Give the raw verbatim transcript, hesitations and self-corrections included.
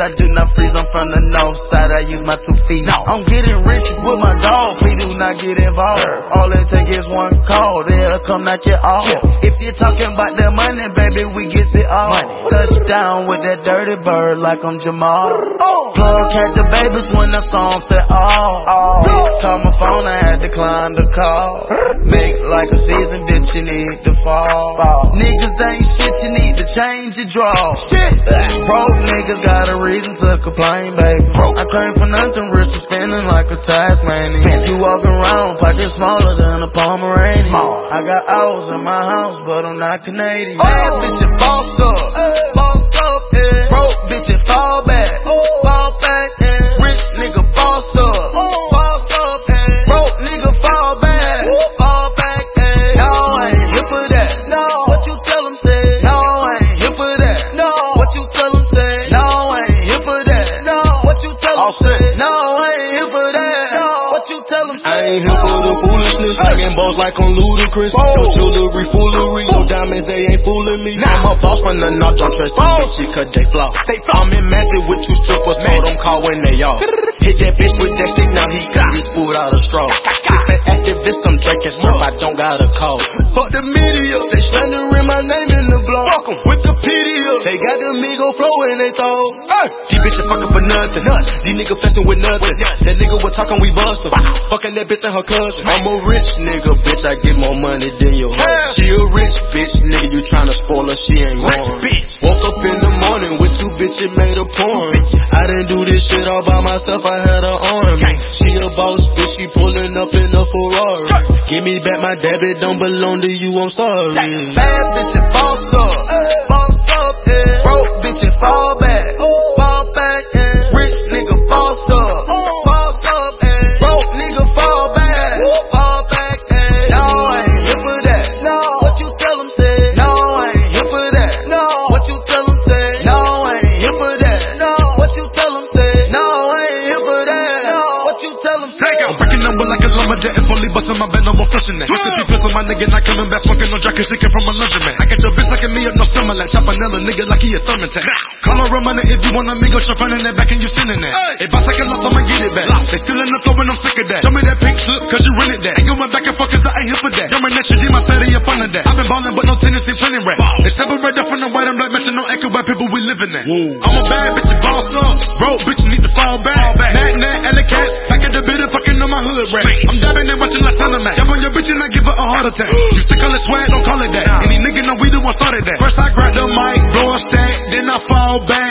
I do not freeze, I'm from the north side, I use my two feet. No. I'm getting rich with my dog, please do not get involved. Yeah. All it take is one call, they'll come knock you off. Yeah. If you're talking about the money, baby, we get it all. Money. Touchdown with that dirty bird like I'm Jamal. Oh. Plug had the babies when the song said oh. oh. Bitch call my phone, I had to decline the call. Make like a season, bitch, you need to fall. fall. Niggas ain't shit, you need to change your draw. Shit. Broke niggas got a reason to complain, baby. Broke. I came for nothing, rich for spending like a Tasmanian. You walking around, pocket smaller than a Pomeranian. Small. I got owls in my house, but I'm not Canadian. Oh. Bad bitch, you boss up. Hey. Boss up, yeah. Broke bitch, you fall back. Oh. Fall back, yeah. Rich nigga, boss up. Oh. Boss up, yeah. Broke nigga, fall back. Oh. Fall back, yeah. No, I ain't here for that. No. What you tell them, say? No, I ain't here for that. No. What you tell them, say? No, I ain't here for that. No. What you tell them, say? No, I ain't here for that. No. What you tell them, say? I ain't here for the foolishness. Slanging balls like on Ludacris. Your jewelry, foolery. Your diamonds, they ain't fooling me. Nah. I'm a boss from the north, don't trust them bitches cause they flaw. They flaw. I'm in magic with two strippers, told them call when they off. Hit that bitch with that stick, now he got his food out of straw. Sippin' activist, I'm drinking syrup, I don't got a call. Fuck the media, they slandering my name in the blog. Fuck 'em. Wikipedia, they got the Migo flow in they throw. Hey. These bitches fucking for nothing. nothing. These niggas flexing with nothing. That nigga was talking, we bust him. Fucking that bitch and her cousin. I'm a rich nigga, bitch, I get more money than your husband. She a rich bitch, nigga, you tryna spoil her, she ain't going. Bitch. Woke up in the morning with two bitches made a porn. I didn't do this shit all by myself, I had her arm. She a boss bitch, she pulling up in a Ferrari. Give me back my debit, don't belong to you, I'm sorry. Bad bitch, you boss up, boss up, yeah. Broke bitch, you fall back, fall back, yeah. Rich nigga, boss up, boss up, yeah. Broke nigga, fall back, fall back, yeah. No, I ain't here for that. No, what you tell them, say? No, I ain't here for that. No, what you tell them, say? No, I ain't here for that. No, what you tell them, say? No, I ain't here for that. No, what you tell them, say? I'm breaking them with like a lumberjack, it's only busting my bed, no more flushing that. Twisted people on my nigga, not coming back, fucking no jacket, she came from a laundromat. I got your bitch sucking me up, no summer like Chapanella, nigga like he a thermotech. Call her a money if you want a amigo, shove running that back and you sending that. Hey. If I take a loss, I'ma get it back. Lost. They still in the flow and I'm sick of that. Show me that pink slip, cause you rented that. Ain't going back and forth cause I ain't here for that. Yo, my next G, my thirty up under that. I've been ballin', but no tendency plenty rap. They separate up from the white and black, matching no echo by people we living that. Woo. I'm a bad bitch, you boss up. Broke bitch, you need to fall back. Fall back. Nat, nat, alley cats, back at the bit of fucking on my hood rap. I'm dabbing and watching like Cinemax. Yab on your bitch and I give her a heart attack. You still call it swag, don't call it that. Nah. Any nigga know we the one started that. First I grab the mic, blow a stack, then I fall back.